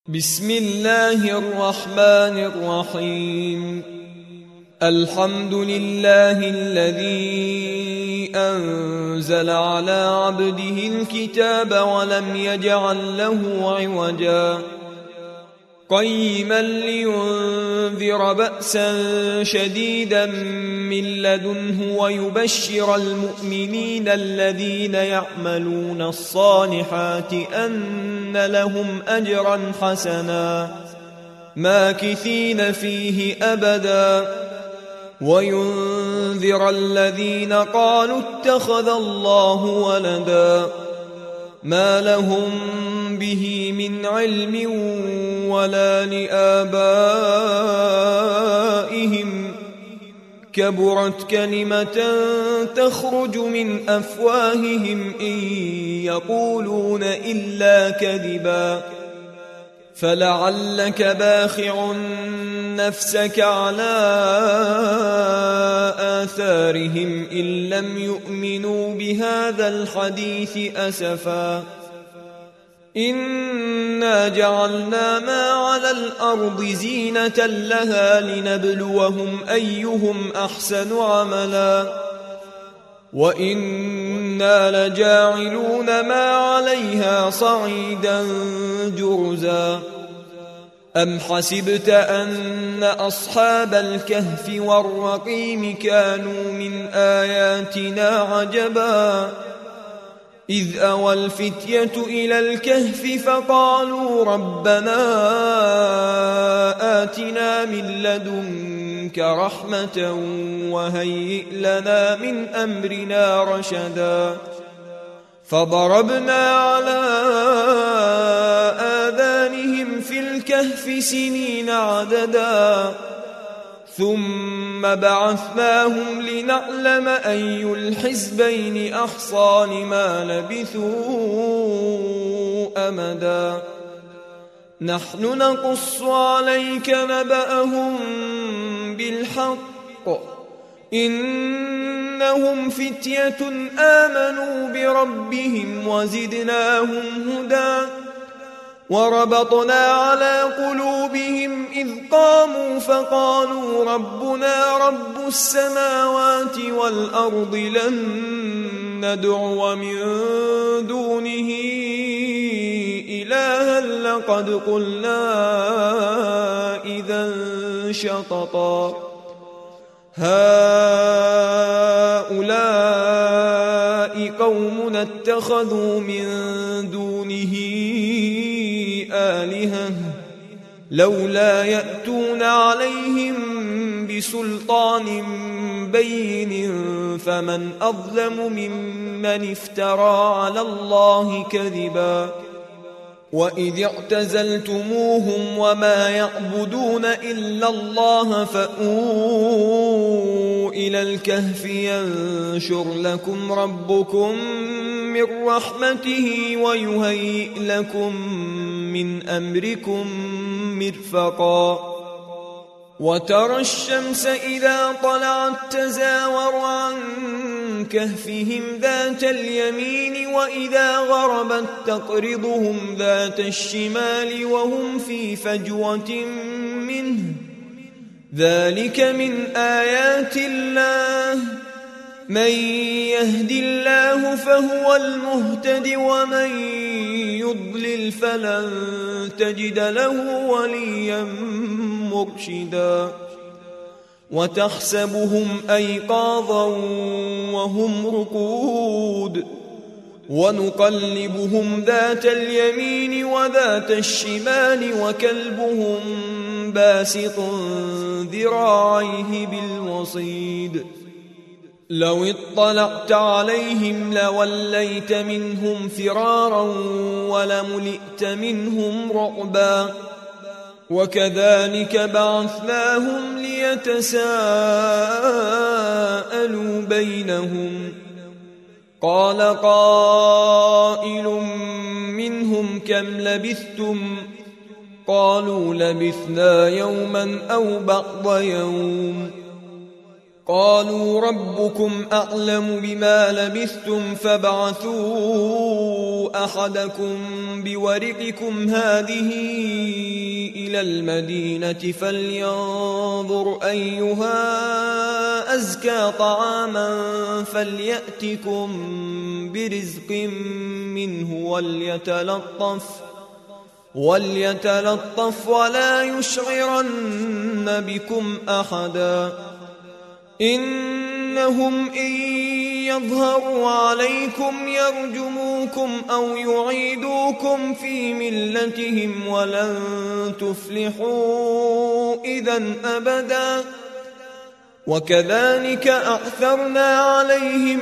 بسم الله الرحمن الرحيم. الحمد لله الذي أنزل على عبده الكتاب ولم يجعل له عوجا قيما لينذر بأسا شديدا من لدنه ويبشر المؤمنين الذين يعملون الصالحات أن لهم أجرا حسنا ماكثين فيه أبدا وينذر الذين قالوا اتخذ الله ولدا ما لهم به من علم ولا لآبائهم كبرت كلمة تخرج من أفواههم إن يقولون إلا كذبا فلعلك باخع نفسك على آثارهم إن لم يؤمنوا بهذا الحديث أسفا إنا جعلنا ما على الأرض زينة لها لنبلوهم أيهم أحسن عملا وإنا لجاعلون ما عليها صعيدا جرزا أم حسبت أن أصحاب الكهف والرقيم كانوا من آياتنا عجبا إذ أوى الفتية إلى الكهف فقالوا ربنا آتنا من لدنك رحمة وهيئ لنا من أمرنا رشدا فضربنا على آذانهم في الكهف سنين عددا ثم بعثناهم لنعلم أي الحزبين أحصى لما لبثوا أمدا نحن نقص عليك نبأهم بالحق إنهم فتية آمنوا بربهم وزدناهم هدى وربطنا على قلوبهم إذ قاموا فقالوا ربنا رب السماوات والأرض لن ندعو من دونه إلها لقد قلنا إذا شططا هؤلاء قومنا اتخذوا من دونه آلهة لولا يأتون عليهم بسلطان بين فمن أظلم ممن افترى على الله كذبا وإذ اعتزلتموهم وما يعبدون إلا الله فأووا إلى الكهف ينشر لكم ربكم من رحمته ويهيئ لكم من أمركم مرفقا وترى الشمس إذا طلعت تزاور عن كهفهم ذات اليمين وإذا غربت تقرضهم ذات الشمال وهم في فجوة منه ذلك من آيات الله من يهد الله فهو المهتد ومن يضلل فلن تجد له وليا مرشدا وتحسبهم أيقاظا وهم رقود ونقلبهم ذات اليمين وذات الشمال وكلبهم باسط ذراعيه بالوصيد لو اطلعت عليهم لوليت منهم فرارا ولملئت منهم رعبا وكذلك بعثناهم ليتساءلوا بينهم قال قائل منهم كم لبثتم قالوا لبثنا يوما أو بعض يوم قالوا ربكم أعلم بما لبثتم فابعثوا أحدكم بورقكم هذه إلى المدينة فلينظر أيها أزكى طعاما فليأتكم برزق منه وليتلطف ولا يشعرن بكم أحدا إنهم إن يظهروا عليكم يرجموكم أو يعيدوكم في ملتهم ولن تفلحوا إذا أبدا وكذلك أعثرنا عليهم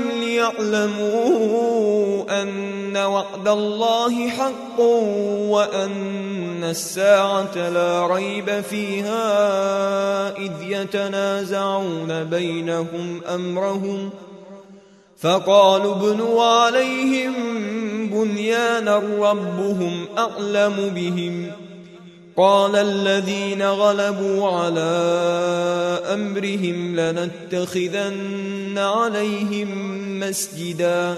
ليعلموا أن وعد الله حق وأن الساعة لا ريب فيها إذ يتنازعون بينهم أمرهم فقالوا ابنوا عليهم بنيانا ربهم أعلم بهم قال الذين غلبوا على أمرهم لنتخذن عليهم مسجدا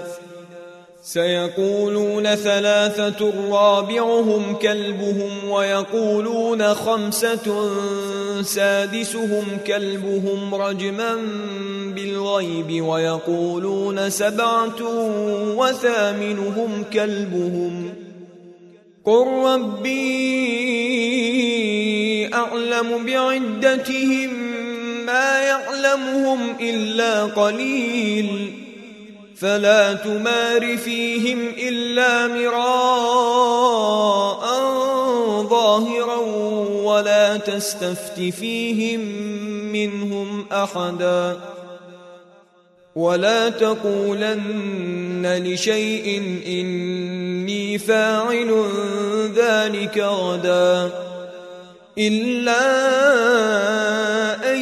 سيقولون ثلاثة رابعهم كلبهم ويقولون خمسة سادسهم كلبهم رجما بالغيب ويقولون سبعة وثامنهم كلبهم قل ربي أعلم بعدتهم ما يعلمهم إلا قليل فلا تمار فيهم إلا مراء ظاهرا ولا تستفت فيهم منهم أحدا ولا تقولن لشيء إني فاعل ذلك غدا إلا أن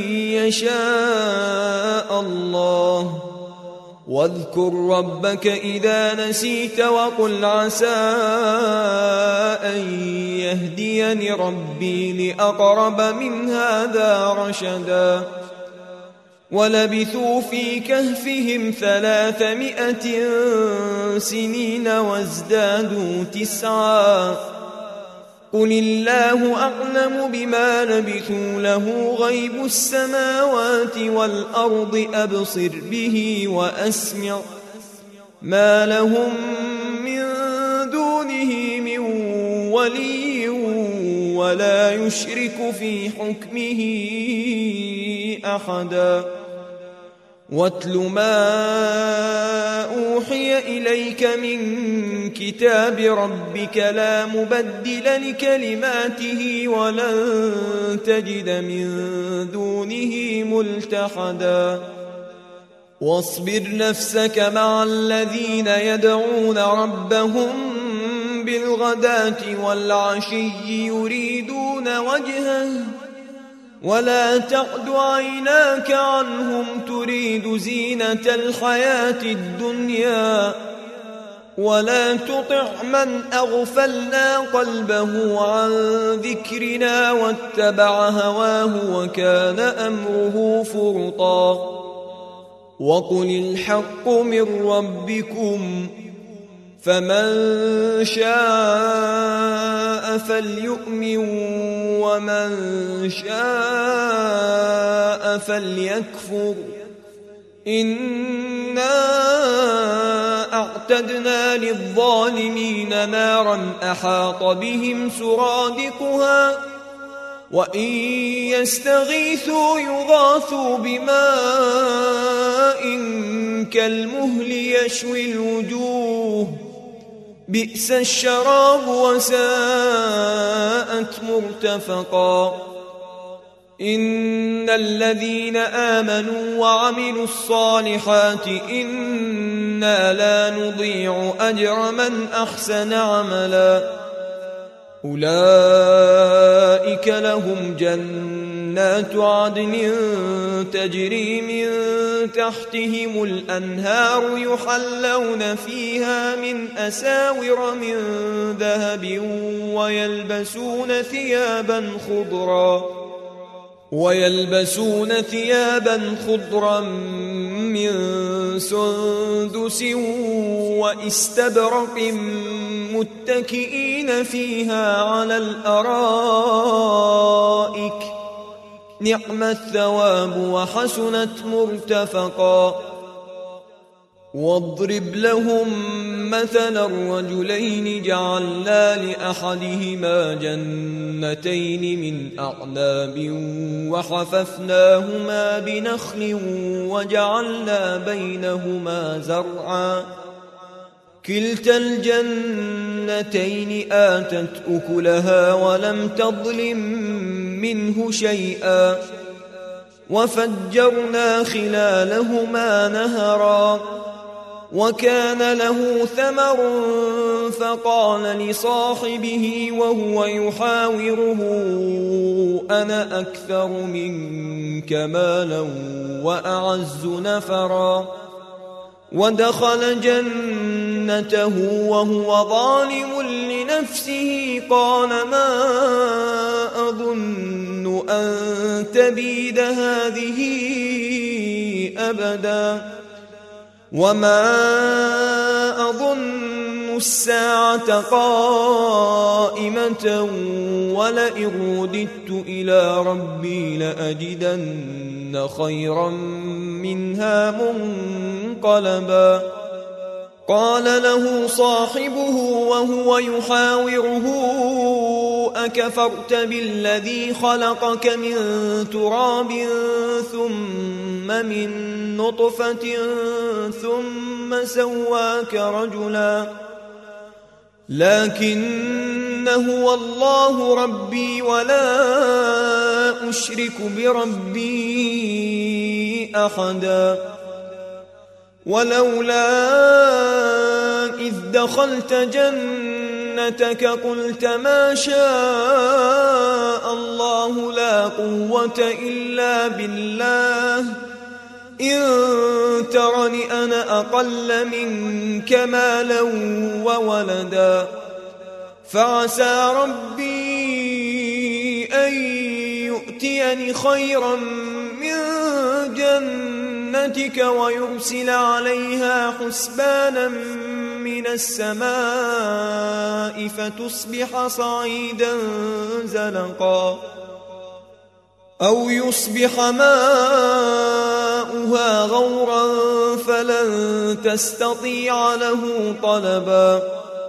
يشاء الله واذكر ربك إذا نسيت وقل عسى أن يهديني ربي لأقرب من هذا رشدا ولبثوا في كهفهم 300 سنين وازدادوا 9 قل الله أعلم بما لبثوا له غيب السماوات والأرض أبصر به وأسمع ما لهم من دونه من ولي ولا يشرك في حكمه أحدا واتل ما أوحي إليك من كتاب ربك لا مبدل لكلماته ولن تجد من دونه ملتحدا واصبر نفسك مع الذين يدعون ربهم بالغداة والعشي يريدون وجهه ولا تعد عيناك عنهم تريد زينة الحياة الدنيا ولا تطع من أغفلنا قلبه عن ذكرنا واتبع هواه وكان أمره فرطا وقل الحق من ربكم فمن شاء فليؤمن ومن شاء فليكفر إنا أعتدنا للظالمين نارا أحاط بهم سرادقها وإن يستغيثوا يغاثوا بماء كالمهل يشوي الوجوه بئس الشراب وساءت مرتفقا إن الذين آمنوا وعملوا الصالحات إنا لا نضيع أجر من أحسن عملا أولئك لهم جنات عدن تجري من تحتهم الأنهار يحلون فيها من أساور من ذهب ويلبسون ثيابا خضرا من سندس واستبرق متكئين فيها على الأرائك نعم الثواب وحسنت مرتفقا واضرب لهم مثلا الرجلين جعلنا لأحدهما جنتين من أعناب وحففناهما بنخل وجعلنا بينهما زرعا كلتا الجنتين آتت أكلها ولم تظلم منه شيئا وفجرنا خلالهما نهرا وكان له ثمر فقال لصاحبه وهو يحاوره أنا أكثر منك مالا وأعز نفرا ودخل جنته وهو ظالم لنفسه قال ما أظن أن تبيد هذه أبدا وما أظن الساعة قائمة ولئن رددت إلى ربي لأجدن خيرا منها منقلبا قال له صاحبه وهو يحاوره أكفرت بالذي خلقك من تراب ثم من نطفة ثم سواك رجلا لكن هو الله ربي ولا أشرك بربي أحدا ولولا إذ دخلت جنتك قلت ما شاء الله لا قوة إلا بالله إن ترني أنا أقل منك مالا وولدا فعسى ربي أن يؤتيني خيرا من جنتك ويرسل عليها حسبانا من السماء فتصبح صعيدا زلقا أو يصبح ماؤها غورا فلن تستطيع له طلبا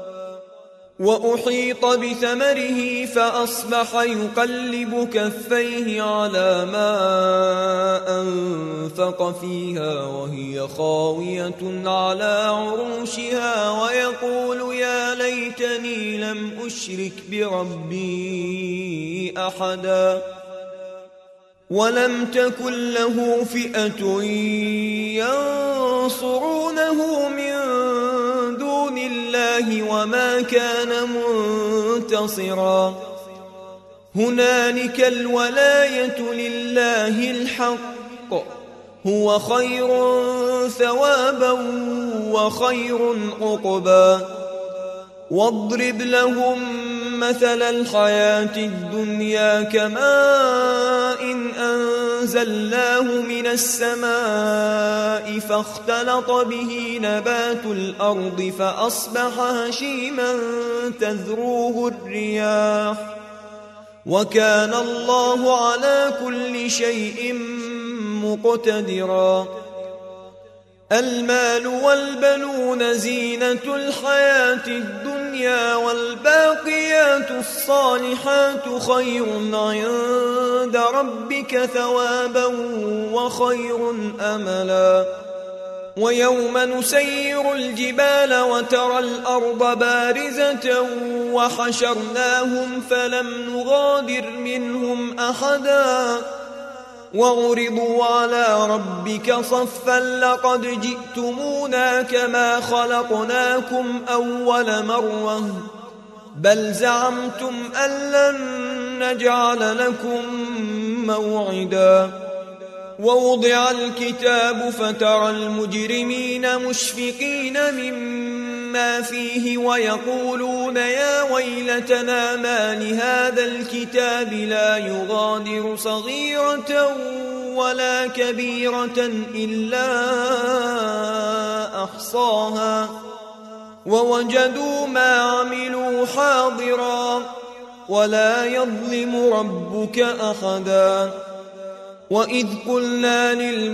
وأحيط بثمره فأصبح يقلب كفيه على ما أنفق فيها وهي خاوية على عروشها ويقول يا ليتني لم أشرك بربي أحدا ولم تكن له فئة ينصرونه من دون الله وما كان منتصرا هنالك الولاية لله الحق هو خير ثوابا وخير عقبا واضرب لهم مثل الحياة الدنيا كماء إن أنزلناه من السماء فاختلط به نبات الأرض فأصبح هشيما تذروه الرياح وكان الله على كل شيء مقتدرا المال والبنون زينة الحياة الدنيا والباقيات الصالحات خير عند ربك ثوابا وخير أملا ويوم نسير الجبال وترى الأرض بارزة وحشرناهم فلم نغادر منهم أحدا وعرضوا على ربك صفا لقد جئتمونا كما خلقناكم أول مرة بل زعمتم أن لن نجعل لكم موعدا ووضع الكتاب فترى المجرمين مشفقين مما ما فيه ويقولون يا ويلتنا ما لهذا الكتاب لا يغادر صغيرة ولا كبيرة إلا أحصاها ووجدوا ما عملوا حاضرا ولا يظلم ربك أحدا وإذ قلنا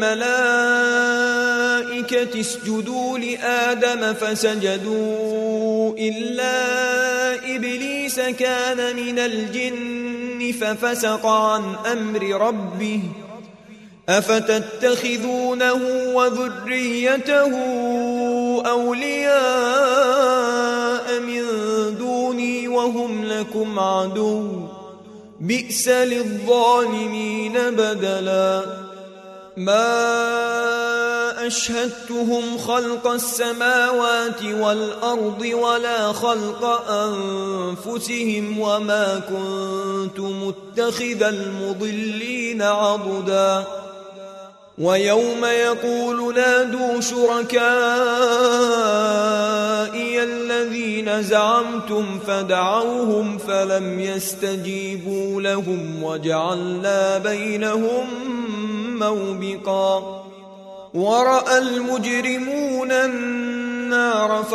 للملائكة اسجدوا لآدم فسجدوا إلا إبليس كان من الجن ففسق عن أمر ربه أفتتخذونه وذريته أولياء من دوني وهم لكم عدو بئس للظالمين بدلا ما أشهدتهم خلق السماوات والأرض ولا خلق أنفسهم وما كنت متخذ المضلين عضدا ويوم يقول نادوا شركائي الذين زعمتم فدعوهم فلم يستجيبوا لهم وجعلنا بينهم موبقا ورأى المجرمون النار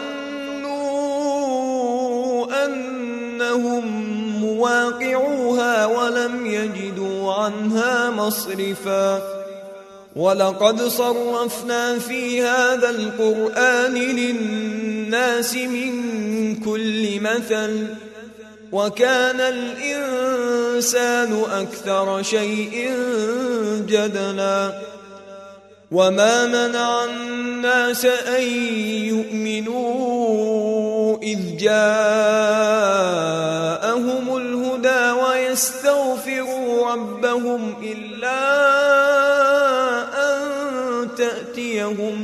فظنوا أنهم مواقعوها ولم يجدوا عنها مصرفا ولقد صرفنا في هذا القرآن للناس من كل مثل وكان الإنسان أكثر شيء جدلا وما منع الناس أن يؤمنوا إذ جاءهم الهدى ويستغفروا ربهم إلا أن تأتيهم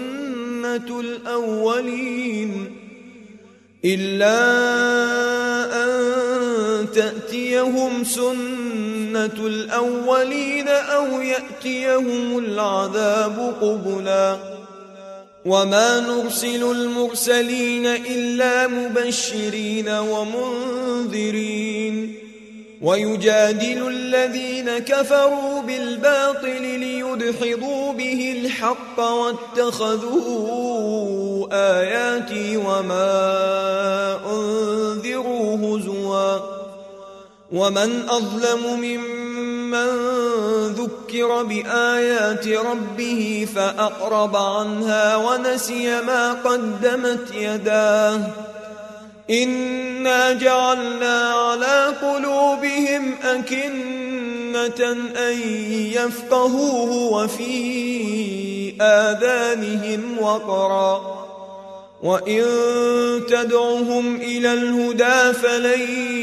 سنة الأولين أو يأتيهم العذاب قبلا وما نرسل المرسلين إلا مبشرين ومنذرين ويجادل الذين كفروا بالباطل ليدحضوا به الحق واتخذوا آياتي وما أنذروا هزوا ومن أظلم ممن ذكر بآيات ربه فأعرض عنها ونسي ما قدمت يداه إنا جعلنا على قلوبهم أكنة أن يفقهوه وفي آذانهم وقرا وإن تدعهم إلى الهدى فلن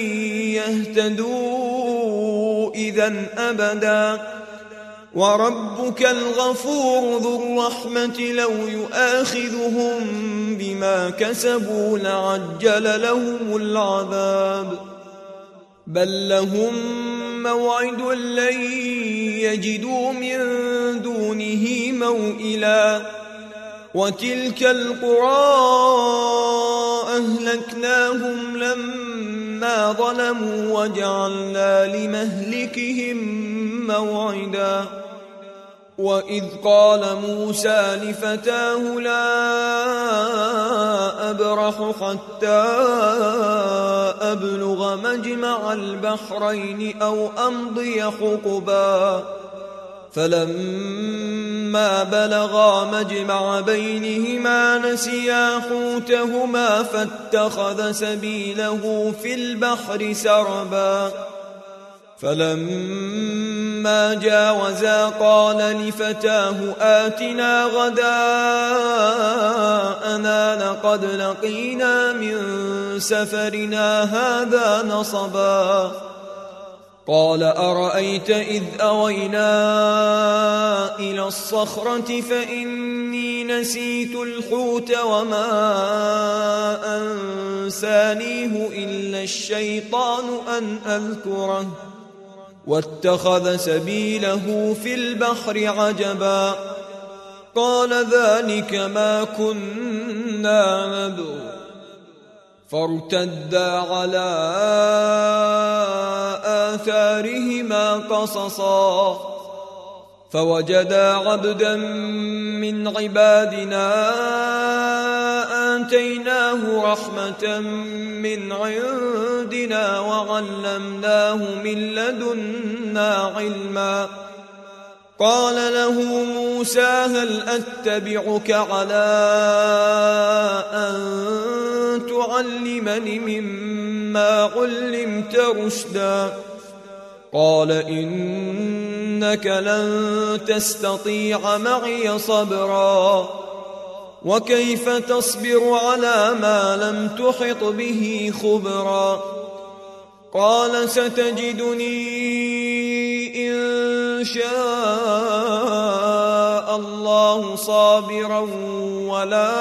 يهتدوا إذن أبدا وربك الغفور ذو الرحمة لو يؤاخذهم بما كسبوا لعجل لهم العذاب بل لهم موعد لن يجدوا من دونه موئلا وتلك القرى أهلكناهم لما ظلموا وجعلنا لمهلكهم موعدا وإذ قال موسى لفتاه لا أبرح حتى أبلغ مجمع البحرين أو أمضي حقبا فلما بلغا مجمع بينهما نسيا حوتهما فاتخذ سبيله في البحر سربا فلما جاوزا قال لفتاه آتنا غداءنا لقد لقينا من سفرنا هذا نصبا قال أرأيت إذ أوينا إلى الصخرة فإني نسيت الحوت وما أنسانيه إلا الشيطان أن أذكره واتخذ سبيله في البحر عجبا قال ذلك ما كنا نبغ فارتدا على آثارهما قصصا فوجدا عبدا من عبادنا آتيناه رحمة من عندنا وعلمناه من لدنا علما قال له موسى هل أتبعك على أن تعلمني مما علمت رشدا قال إنك لن تستطيع معي صبرا وكيف تصبر على ما لم تحط به خبرا قال ستجدني إن شاء الله صابرا ولا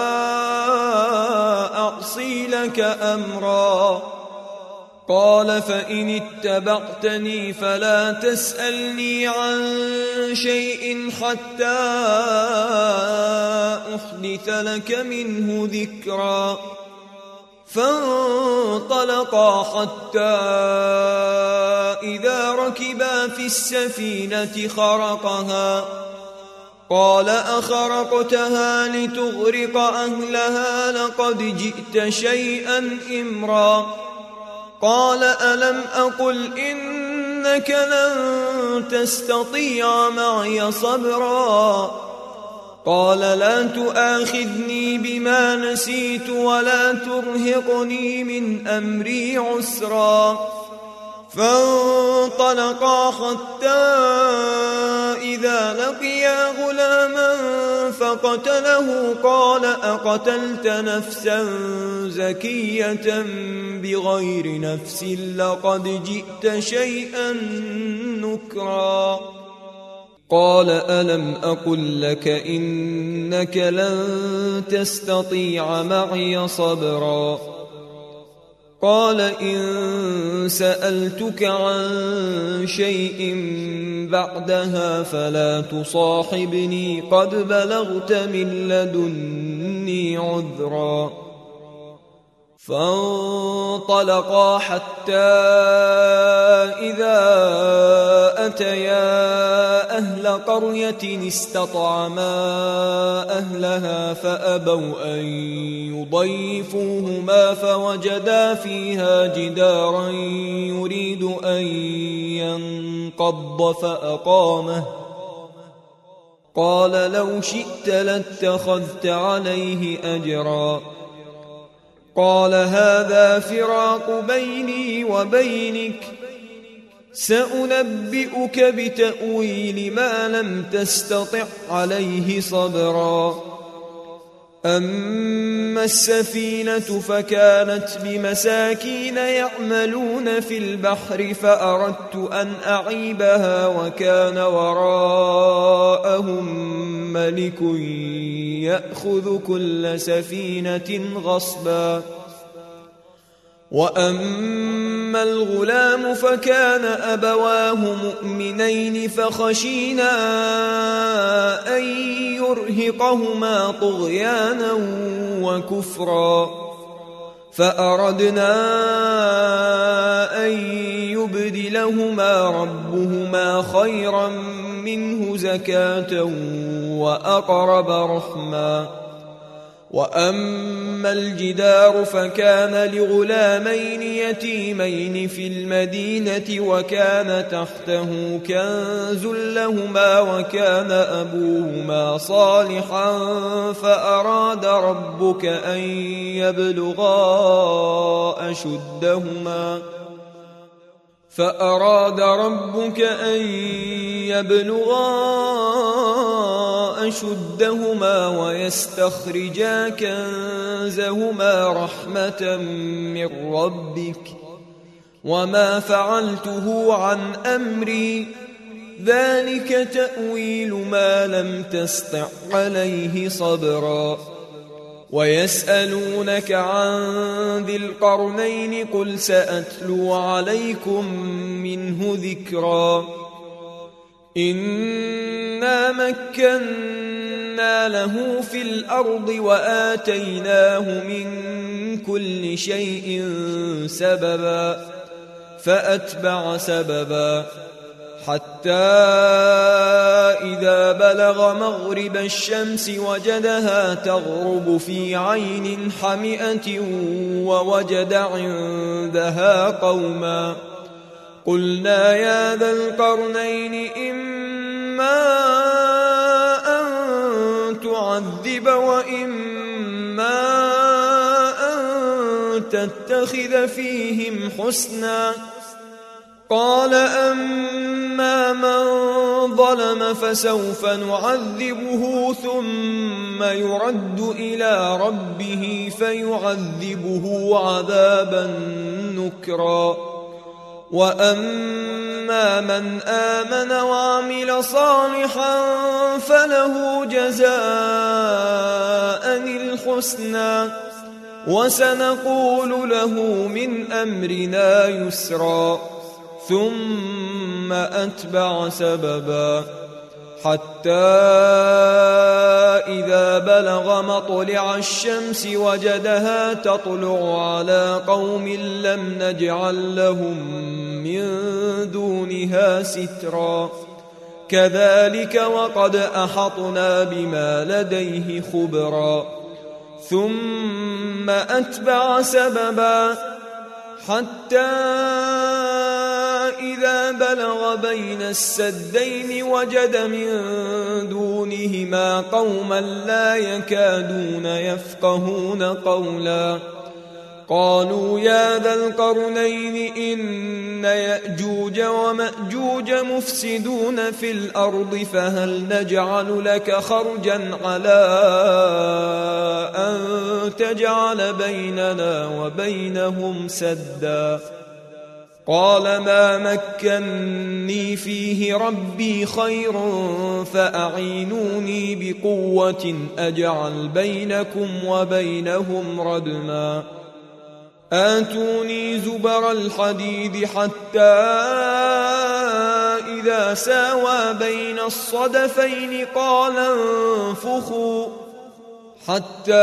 أعصي لك أمرا قال فإن اتبعتني فلا تسألني عن شيء حتى أحدث لك منه ذكرا فانطلقا حتى إذا ركبا في السفينة خرقها قال أخرقتها لتغرق أهلها لقد جئت شيئا إمرا قال ألم أقل إنك لن تستطيع معي صبرا قال لا تؤاخذني بما نسيت ولا ترهقني من أمري عسرا فانطلقا حتى إذا لقيا غلاما فقتله قال أقتلت نفسا زكية بغير نفس لقد جئت شيئا نكرا قال ألم أقل لك إنك لن تستطيع معي صبرا قال إن سألتك عن شيء بعدها فلا تصاحبني قد بلغت من لدني عذرا فانطلقا حتى إذا أتيا أهل قرية استطعما أهلها فأبوا أن يضيفوهما فوجدا فيها جدارا يريد أن ينقض فأقامه قال لو شئت لاتخذت عليه أجرا قال هذا فراق بيني وبينك سأنبئك بتأويل ما لم تستطع عليه صبرا أما السفينة فكانت بمساكين يعملون في البحر فأردت أن أعيبها وكان وراءهم ملك يأخذ كل سفينة غصبا وأما الغلام فكان أبواه مؤمنين فخشينا أن يرهقهما طغيانا وكفرا فأردنا أن يبدلهما ربهما خيرا منه زكاة وأقرب رحما وأما الجدار فكان لغلامين يتيمين في المدينة وكان تحته كنز لهما وكان أبوهما صالحا فأراد ربك أن يبلغا أشدهما ويستخرجا كنزهما رحمة من ربك وما فعلته عن أمري ذلك تأويل ما لم تستطع عليه صبرا ويسألونك عن ذي القرنين قل سأتلو عليكم منه ذكرا إنا مكنا له في الأرض وآتيناه من كل شيء سببا فأتبع سببا حتى إذا بلغ مغرب الشمس وجدها تغرب في عين حمئة ووجد عندها قوما قلنا يا ذا القرنين إما أن تعذب وإما أن تتخذ فيهم حسنا قال أما من ظلم فسوف نعذبه ثم يرد إلى ربه فيعذبه عذابا نكرا وأما من آمن وعمل صالحا فله جزاء الحسنى وسنقول له من أمرنا يسرا ثم أتبع سببا حتى إذا بلغ مطلع الشمس وجدها تطلع على قوم لم نجعل لهم من دونها سترا كذلك وقد أحطنا بما لديه خبرا ثم أتبع سببا حتى إذا بلغ بين السدين وجد من دونهما قوما لا يكادون يفقهون قولا قالوا يا ذا القرنين إن يأجوج ومأجوج مفسدون في الأرض فهل نجعل لك خرجا على أن تجعل بيننا وبينهم سدا قال ما مكني فيه ربي خير فأعينوني بقوة أجعل بينكم وبينهم ردما آتوني زبر الحديد حتى إذا ساوى بين الصدفين قال انفخوا حتى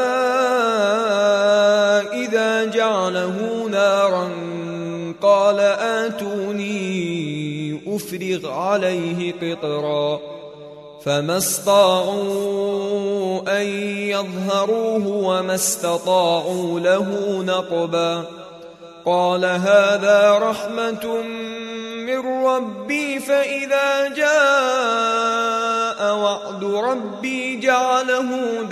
إذا جعله نارا قال آتوني أفرغ عليه قطرا فما استطاعوا أن يظهروه وما استطاعوا له نقبا قال هذا رحمة من ربي فإذا جاء وعد ربي جعله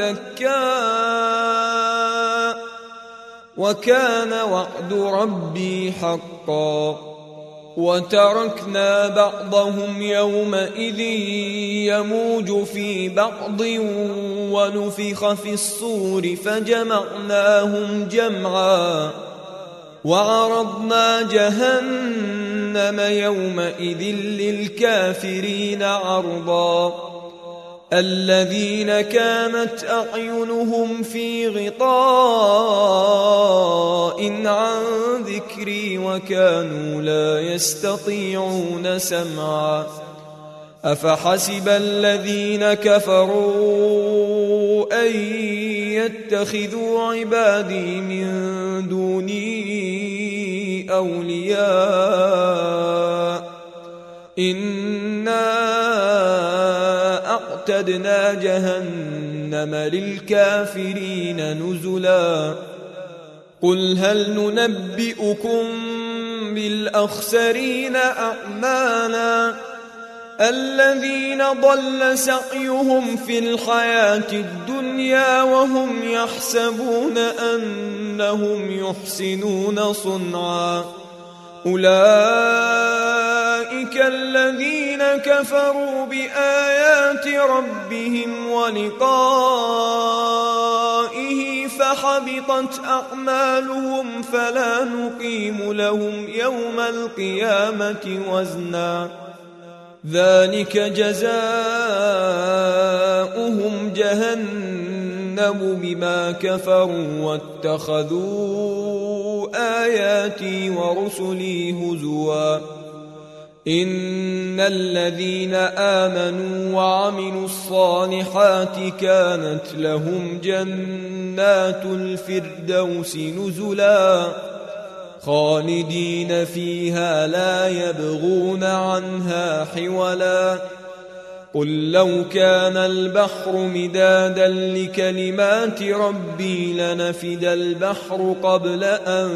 دكا وكان وعد ربي حقا وتركنا بعضهم يومئذ يموج في بعض ونفخ في الصور فجمعناهم جمعا وعرضنا جهنم يومئذ للكافرين عرضا الذين كانت أعينهم في غطاء عن ذكري وكانوا لا يستطيعون سمعا أفحسب الذين كفروا أن يتخذوا عبادي من دوني أولياء إنا أعتدنا جهنم للكافرين نزلا قل هل ننبئكم بالأخسرين أعمالا الذين ضل سعيهم في الحياة الدنيا وهم يحسبون أنهم يحسنون صنعا أولئك الذين كفروا بآيات ربهم ولقائه فحبطت أعمالهم فلا نقيم لهم يوم القيامة وزنا ذلك جزاؤهم جهنم بما كفروا واتخذوا آياتي ورسلي هزوا إن الذين آمنوا وعملوا الصالحات كانت لهم جنات الفردوس نزلا خالدين فيها لا يبغون عنها حولا قل لو كان البحر مدادا لكلمات ربي لنفد البحر قبل أن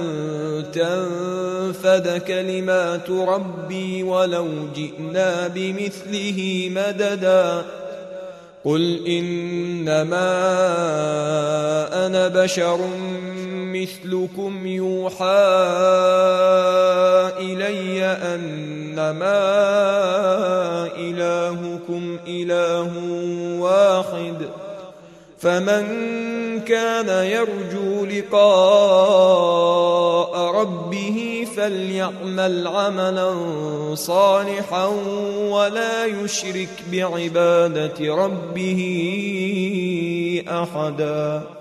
تنفد كلمات ربي ولو جئنا بمثله مددا قل إنما أنا بشر مثلكم يوحى إلي أنما إلهكم إله واحد فمن كان يرجو لقاء ربه فليعمل عملا صالحا ولا يشرك بعبادة ربه أحدا.